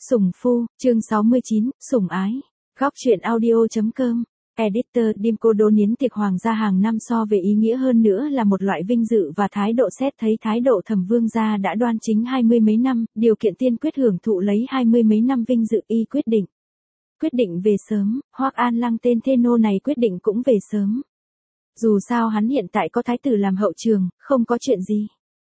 Sủng phu, chương 69, sủng ái. Góc truyện audio.com. Editor Dimco đốn yến tiệc hoàng gia hàng năm so về ý nghĩa hơn nữa là một loại vinh dự và thái độ xét thấy thái độ Thẩm Vương gia đã đoan chính 20 mấy năm, điều kiện tiên quyết hưởng thụ lấy 20 mấy năm vinh dự y quyết định. Quyết định về sớm, Hoắc An Lăng tên thê nô này quyết định cũng về sớm. Dù sao hắn hiện tại có thái tử làm hậu trường, không có chuyện gì.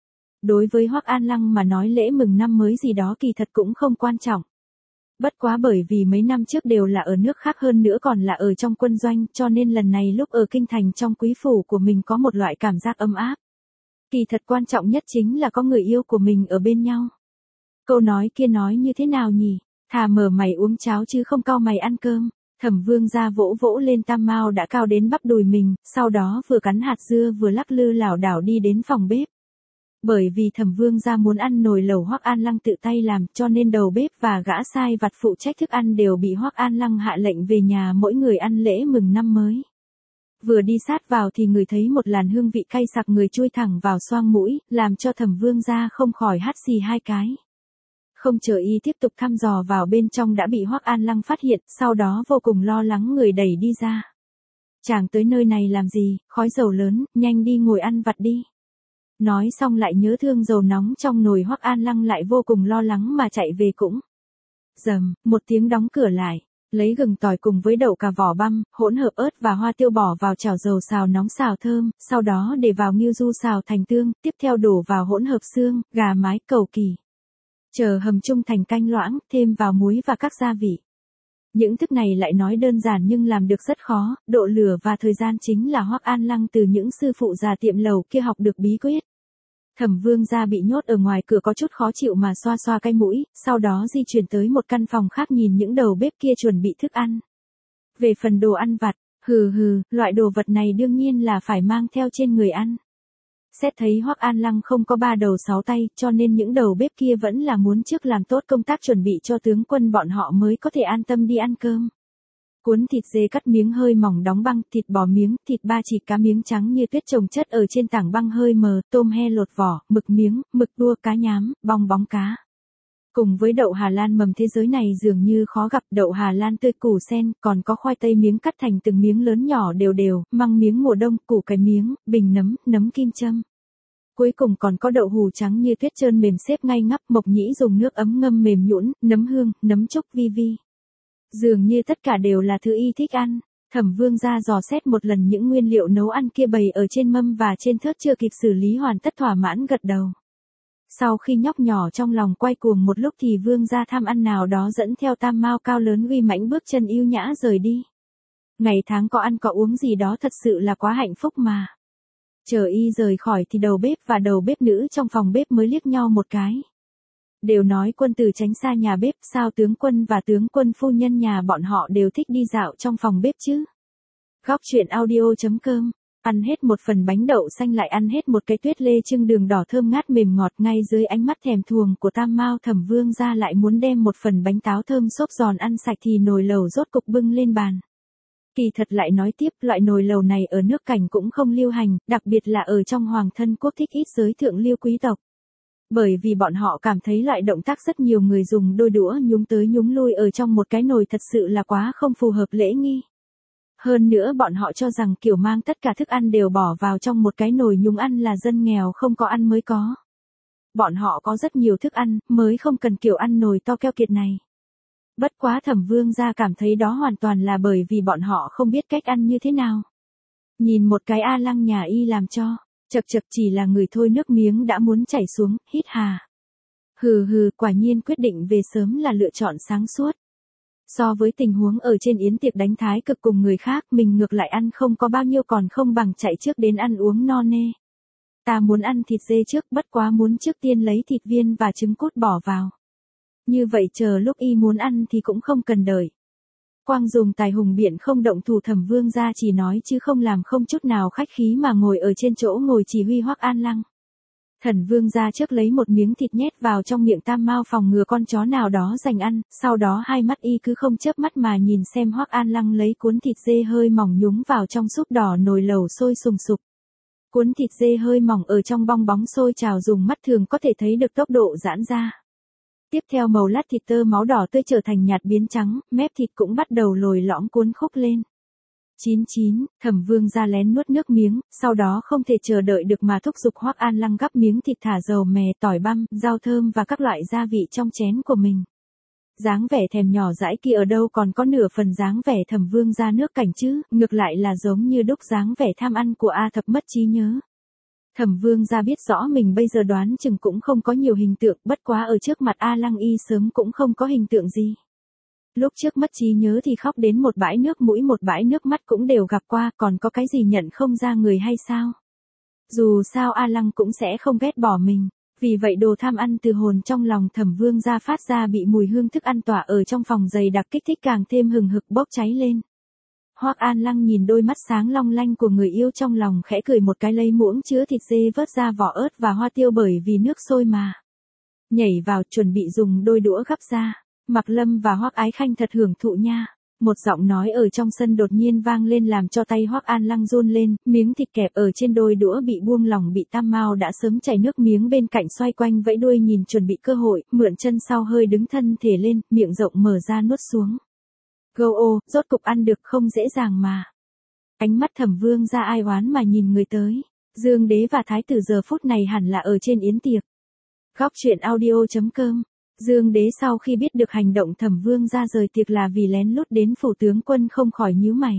Đối với Hoắc An Lăng mà nói lễ mừng năm mới gì đó kỳ thật cũng không quan trọng. Bất quá bởi vì mấy năm trước đều là ở nước khác hơn nữa còn là ở trong quân doanh cho nên lần này lúc ở kinh thành trong quý phủ của mình có một loại cảm giác ấm áp. Kỳ thật quan trọng nhất chính là có người yêu của mình ở bên nhau. Câu nói kia nói như thế nào nhỉ? Thà mở mày uống cháo chứ không cau mày ăn cơm. Thẩm Vương gia vỗ vỗ lên tam mao đã cao đến bắp đùi mình, sau đó vừa cắn hạt dưa vừa lắc lư lảo đảo đi đến phòng bếp. Bởi vì Thẩm Vương gia muốn ăn nồi lẩu Hoắc An Lăng tự tay làm cho nên đầu bếp và gã sai vặt phụ trách thức ăn đều bị Hoắc An Lăng hạ lệnh về nhà mỗi người ăn lễ mừng năm mới. Vừa đi sát vào thì người thấy một làn hương vị cay sặc người chui thẳng vào xoang mũi, làm cho Thẩm Vương gia không khỏi hắt xì hai cái. Không chờ y tiếp tục thăm dò vào bên trong đã bị Hoắc An Lăng phát hiện, sau đó vô cùng lo lắng người đẩy đi ra. Chàng tới nơi này làm gì, khói dầu lớn, nhanh đi ngồi ăn vặt đi. Nói xong lại nhớ thương dầu nóng trong nồi Hoắc An Lăng lại vô cùng lo lắng mà chạy về cũng. Rầm, một tiếng đóng cửa lại, lấy gừng tỏi cùng với đậu cà vỏ băm, hỗn hợp ớt và hoa tiêu bỏ vào chảo dầu xào nóng xào thơm, sau đó để vào ngưu du xào thành tương, tiếp theo đổ vào hỗn hợp xương, gà mái, cầu kỳ. Chờ hầm chung thành canh loãng, thêm vào muối và các gia vị. Những thức này lại nói đơn giản nhưng làm được rất khó, độ lửa và thời gian chính là Hoắc An Lăng từ những sư phụ già tiệm lầu kia học được bí quyết. Thẩm Vương gia bị nhốt ở ngoài cửa có chút khó chịu mà xoa xoa cái mũi, sau đó di chuyển tới một căn phòng khác nhìn những đầu bếp kia chuẩn bị thức ăn. Về phần đồ ăn vặt, loại đồ vật này đương nhiên là phải mang theo trên người ăn. Xét thấy Hoắc An Lăng không có 3 đầu 6 tay, cho nên những đầu bếp kia vẫn là muốn trước làm tốt công tác chuẩn bị cho tướng quân bọn họ mới có thể an tâm đi ăn cơm. Cuốn thịt dê cắt miếng hơi mỏng đóng băng, thịt bò miếng, thịt ba chỉ cá miếng trắng như tuyết chồng chất ở trên tảng băng hơi mờ, tôm he lột vỏ, mực miếng, mực đua, cá nhám, bong bóng cá. Cùng với đậu Hà Lan mầm thế giới này dường như khó gặp, đậu Hà Lan tươi củ sen, còn có khoai tây miếng cắt thành từng miếng lớn nhỏ đều đều, măng miếng mùa đông, củ cải miếng, bình nấm, nấm kim châm. Cuối cùng còn có đậu hù trắng như tuyết trơn mềm xếp ngay ngắp, mộc nhĩ dùng nước ấm ngâm mềm nhũn, nấm hương, nấm trúc vi vi. Dường như tất cả đều là thứ y thích ăn. Thẩm Vương gia dò xét một lần những nguyên liệu nấu ăn kia bày ở trên mâm và trên thớt chưa kịp xử lý hoàn tất thỏa mãn gật đầu. Sau khi nhóc nhỏ trong lòng quay cuồng một lúc thì Vương gia tham ăn nào đó dẫn theo tam mao cao lớn uy mãnh bước chân yêu nhã rời đi. Ngày tháng có ăn có uống gì đó thật sự là quá hạnh phúc mà. Chờ y rời khỏi thì đầu bếp và đầu bếp nữ trong phòng bếp mới liếc nhau một cái. Đều nói quân tử tránh xa nhà bếp, sao tướng quân và tướng quân phu nhân nhà bọn họ đều thích đi dạo trong phòng bếp chứ. Góc truyện audio.com. Ăn hết một phần bánh đậu xanh lại ăn hết một cái tuyết lê trưng đường đỏ thơm ngát mềm ngọt ngay dưới ánh mắt thèm thuồng của tam mao. Thẩm Vương gia lại muốn đem một phần bánh táo thơm xốp giòn ăn sạch thì nồi lẩu rốt cục bưng lên bàn. Kỳ thật lại nói tiếp, loại nồi lẩu này ở nước Cảnh cũng không lưu hành, đặc biệt là ở trong hoàng thân quốc thích ít giới thượng lưu quý tộc. Bởi vì bọn họ cảm thấy loại động tác rất nhiều người dùng đôi đũa nhúng tới nhúng lui ở trong một cái nồi thật sự là quá không phù hợp lễ nghi. Hơn nữa bọn họ cho rằng kiểu mang tất cả thức ăn đều bỏ vào trong một cái nồi nhúng ăn là dân nghèo không có ăn mới có. Bọn họ có rất nhiều thức ăn, mới không cần kiểu ăn nồi to keo kiệt này. Bất quá Thẩm Vương gia cảm thấy đó hoàn toàn là bởi vì bọn họ không biết cách ăn như thế nào. Nhìn một cái A Lăng nhà y làm cho, chật chỉ là người thôi nước miếng đã muốn chảy xuống, hít hà. Quả nhiên quyết định về sớm là lựa chọn sáng suốt. So với tình huống ở trên yến tiệc đánh thái cực cùng người khác mình ngược lại ăn không có bao nhiêu còn không bằng chạy trước đến ăn uống no nê. Ta muốn ăn thịt dê trước bất quá muốn trước tiên lấy thịt viên và trứng cút bỏ vào. Như vậy chờ lúc y muốn ăn thì cũng không cần đợi. Quang dùng tài hùng biện không động thủ. Thẩm Vương gia chỉ nói chứ không làm không chút nào khách khí mà ngồi ở trên chỗ ngồi chỉ huy Hoắc An Lăng. Thần Vương gia trước lấy một miếng thịt nhét vào trong miệng tam mao phòng ngừa con chó nào đó giành ăn, sau đó hai mắt y cứ không chớp mắt mà nhìn xem Hoắc An Lăng lấy cuốn thịt dê hơi mỏng nhúng vào trong súp đỏ nồi lẩu sôi sùng sục. Cuốn thịt dê hơi mỏng ở trong bong bóng sôi trào dùng mắt thường có thể thấy được tốc độ giãn ra. Tiếp theo màu lát thịt tơ máu đỏ tươi trở thành nhạt biến trắng, mép thịt cũng bắt đầu lồi lõm cuốn khúc lên. 99, Thẩm Vương Gia lén nuốt nước miếng, sau đó không thể chờ đợi được mà thúc giục Hoắc An Lăng gắp miếng thịt thả dầu mè, tỏi băm, rau thơm và các loại gia vị trong chén của mình. Dáng vẻ thèm nhỏ dãi kia ở đâu còn có nửa phần dáng vẻ Thẩm Vương Gia nước cảnh chứ, ngược lại là giống như đúc dáng vẻ tham ăn của A Thập mất trí nhớ. Thẩm Vương Gia biết rõ mình bây giờ đoán chừng cũng không có nhiều hình tượng, bất quá ở trước mặt A Lăng Y sớm cũng không có hình tượng gì. Lúc trước mất trí nhớ thì khóc đến một bãi nước mũi một bãi nước mắt cũng đều gặp qua, còn có cái gì nhận không ra người hay sao? Dù sao A Lăng cũng sẽ không ghét bỏ mình, vì vậy đồ tham ăn từ hồn trong lòng Thẩm Vương Gia phát ra bị mùi hương thức ăn tỏa ở trong phòng dày đặc kích thích càng thêm hừng hực bốc cháy lên. Hoắc An Lăng nhìn đôi mắt sáng long lanh của người yêu trong lòng khẽ cười một cái, lấy muỗng chứa thịt dê vớt ra vỏ ớt và hoa tiêu bởi vì nước sôi mà. Nhảy vào chuẩn bị dùng đôi đũa gắp ra. Mạc Lâm và Hoắc Ái Khanh thật hưởng thụ nha. Một giọng nói ở trong sân đột nhiên vang lên làm cho tay Hoắc An Lăng run lên, miếng thịt kẹp ở trên đôi đũa bị buông lỏng, bị Tam Mao đã sớm chảy nước miếng bên cạnh xoay quanh vẫy đuôi nhìn chuẩn bị cơ hội, mượn chân sau hơi đứng thân thể lên, miệng rộng mở ra nuốt xuống. Gâu ô, rốt cục ăn được không dễ dàng mà. Ánh mắt Thẩm Vương Gia ai oán mà nhìn người tới. Dương Đế và Thái tử giờ phút này hẳn là ở trên yến tiệc. Góc truyện audio.com. Dương Đế sau khi biết được hành động Thẩm Vương Gia rời tiệc là vì lén lút đến phủ tướng quân không khỏi nhíu mày.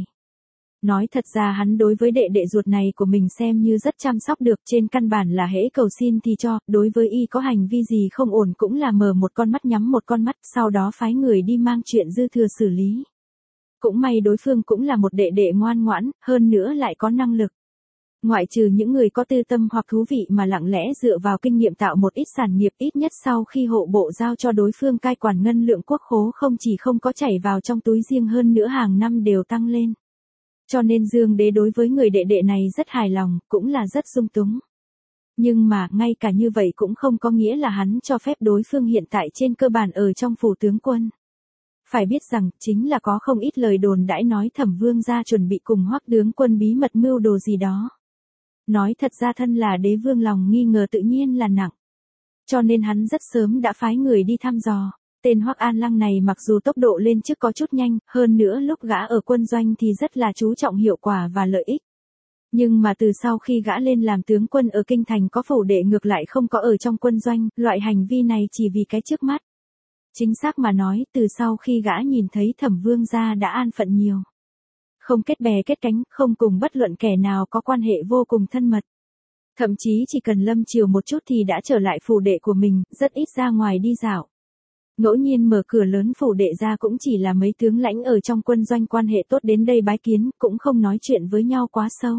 Nói thật ra hắn đối với đệ đệ ruột này của mình xem như rất chăm sóc được, trên căn bản là hễ cầu xin thì cho, đối với y có hành vi gì không ổn cũng là mở một con mắt nhắm một con mắt, sau đó phái người đi mang chuyện dư thừa xử lý. Cũng may đối phương cũng là một đệ đệ ngoan ngoãn, hơn nữa lại có năng lực. Ngoại trừ những người có tư tâm hoặc thú vị mà lặng lẽ dựa vào kinh nghiệm tạo một ít sản nghiệp, ít nhất sau khi hộ bộ giao cho đối phương cai quản ngân lượng quốc khố không chỉ không có chảy vào trong túi riêng, hơn nữa hàng năm đều tăng lên. Cho nên Dương Đế đối với người đệ đệ này rất hài lòng, cũng là rất dung túng. Nhưng mà, ngay cả như vậy cũng không có nghĩa là hắn cho phép đối phương hiện tại trên cơ bản ở trong phủ tướng quân. Phải biết rằng, chính là có không ít lời đồn đãi nói Thẩm Vương Gia chuẩn bị cùng Hoắc tướng quân bí mật mưu đồ gì đó. Nói thật ra thân là đế vương lòng nghi ngờ tự nhiên là nặng. Cho nên hắn rất sớm đã phái người đi thăm dò. Tên Hoắc An Lăng này mặc dù tốc độ lên chức có chút nhanh, hơn nữa lúc gã ở quân doanh thì rất là chú trọng hiệu quả và lợi ích. Nhưng mà từ sau khi gã lên làm tướng quân ở kinh thành có phủ đệ ngược lại không có ở trong quân doanh, loại hành vi này chỉ vì cái trước mắt. Chính xác mà nói, từ sau khi gã nhìn thấy Thẩm Vương Gia đã an phận nhiều. Không kết bè kết cánh, không cùng bất luận kẻ nào có quan hệ vô cùng thân mật. Thậm chí chỉ cần lâm chiều một chút thì đã trở lại phủ đệ của mình, rất ít ra ngoài đi dạo. Ngẫu nhiên mở cửa lớn phủ đệ ra cũng chỉ là mấy tướng lãnh ở trong quân doanh quan hệ tốt đến đây bái kiến, cũng không nói chuyện với nhau quá sâu.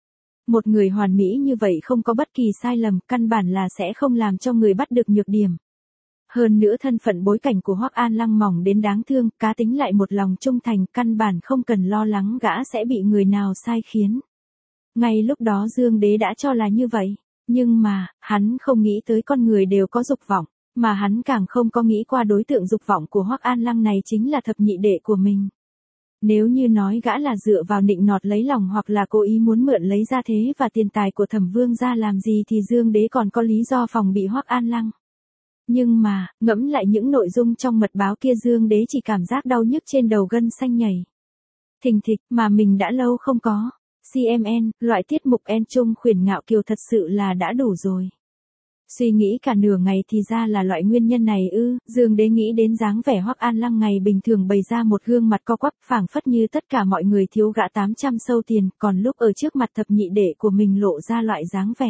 Một người hoàn mỹ như vậy không có bất kỳ sai lầm, căn bản là sẽ không làm cho người bắt được nhược điểm. Hơn nữa thân phận bối cảnh của Hoắc An Lăng mỏng đến đáng thương, cá tính lại một lòng trung thành, căn bản không cần lo lắng gã sẽ bị người nào sai khiến. Ngay lúc đó Dương Đế đã cho là như vậy, nhưng mà, hắn không nghĩ tới con người đều có dục vọng, mà hắn càng không có nghĩ qua đối tượng dục vọng của Hoắc An Lăng này chính là thập nhị đệ của mình. Nếu như nói gã là dựa vào nịnh nọt lấy lòng hoặc là cố ý muốn mượn lấy gia thế và tiền tài của Thẩm Vương Gia làm gì thì Dương Đế còn có lý do phòng bị Hoắc An Lăng. Nhưng mà, ngẫm lại những nội dung trong mật báo kia Dương Đế chỉ cảm giác đau nhức trên đầu gân xanh nhảy. Thình thịch mà mình đã lâu không có. CMN, loại tiết mục en trung khuyển ngạo kiều thật sự là đã đủ rồi. Suy nghĩ cả nửa ngày thì ra là loại nguyên nhân này ư. Dương Đế nghĩ đến dáng vẻ Hoắc An Lăng ngày bình thường bày ra một gương mặt co quắp, phảng phất như tất cả mọi người thiếu gã 800 sâu tiền, còn lúc ở trước mặt thập nhị đệ của mình lộ ra loại dáng vẻ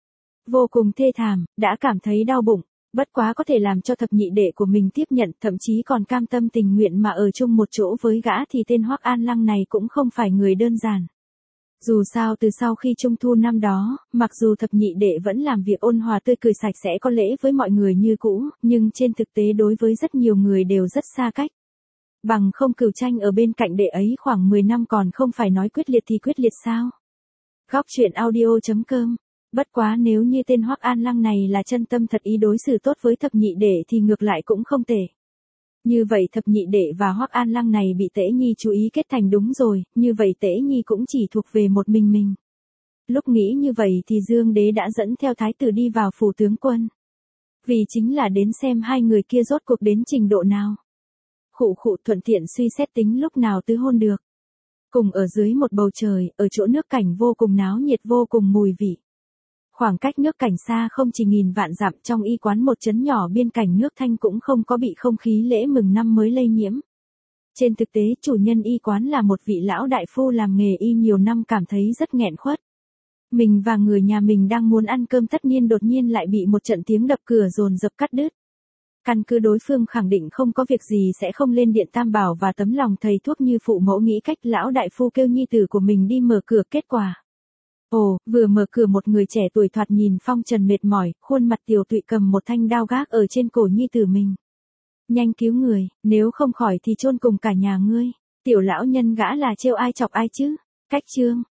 vô cùng thê thảm, đã cảm thấy đau bụng. Bất quá có thể làm cho thập nhị đệ của mình tiếp nhận, thậm chí còn cam tâm tình nguyện mà ở chung một chỗ với gã thì tên Hoắc An Lăng này cũng không phải người đơn giản. Dù sao từ sau khi Trung thu năm đó, mặc dù thập nhị đệ vẫn làm việc ôn hòa tươi cười sạch sẽ có lễ với mọi người như cũ, nhưng trên thực tế đối với rất nhiều người đều rất xa cách. Bằng không Cửu Tranh ở bên cạnh đệ ấy khoảng 10 năm còn không phải nói quyết liệt thì quyết liệt sao? Góc truyện audio.com. Bất quá nếu như tên Hoắc An Lăng này là chân tâm thật ý đối xử tốt với thập nhị đệ thì ngược lại cũng không tệ. Như vậy thập nhị đệ và Hoắc An Lăng này bị Tễ Nhi chú ý kết thành đúng rồi, như vậy Tễ Nhi cũng chỉ thuộc về một mình. Lúc nghĩ như vậy thì Dương Đế đã dẫn theo thái tử đi vào phủ tướng quân. Vì chính là đến xem hai người kia rốt cuộc đến trình độ nào. Khụ khụ thuận tiện suy xét tính lúc nào tứ hôn được. Cùng ở dưới một bầu trời, ở chỗ nước cảnh vô cùng náo nhiệt vô cùng mùi vị. Khoảng cách nước cảnh xa không chỉ nghìn vạn dặm, trong y quán một trấn nhỏ biên cảnh nước Thanh cũng không có bị không khí lễ mừng năm mới lây nhiễm. Trên thực tế chủ nhân y quán là một vị lão đại phu làm nghề y nhiều năm, cảm thấy rất nghẹn khuất. Mình và người nhà mình đang muốn ăn cơm tất nhiên đột nhiên lại bị một trận tiếng đập cửa dồn dập cắt đứt. Căn cứ đối phương khẳng định không có việc gì sẽ không lên điện tam bảo và tấm lòng thầy thuốc như phụ mẫu nghĩ cách lão đại phu kêu nhi tử của mình đi mở cửa, kết quả. Ồ, vừa mở cửa một người trẻ tuổi thoạt nhìn phong trần mệt mỏi, khuôn mặt tiều tụy cầm một thanh đao gác ở trên cổ nhi tử mình. Nhanh cứu người, nếu không khỏi thì chôn cùng cả nhà ngươi. Tiểu lão nhân gã là trêu ai chọc ai chứ. Cách chương.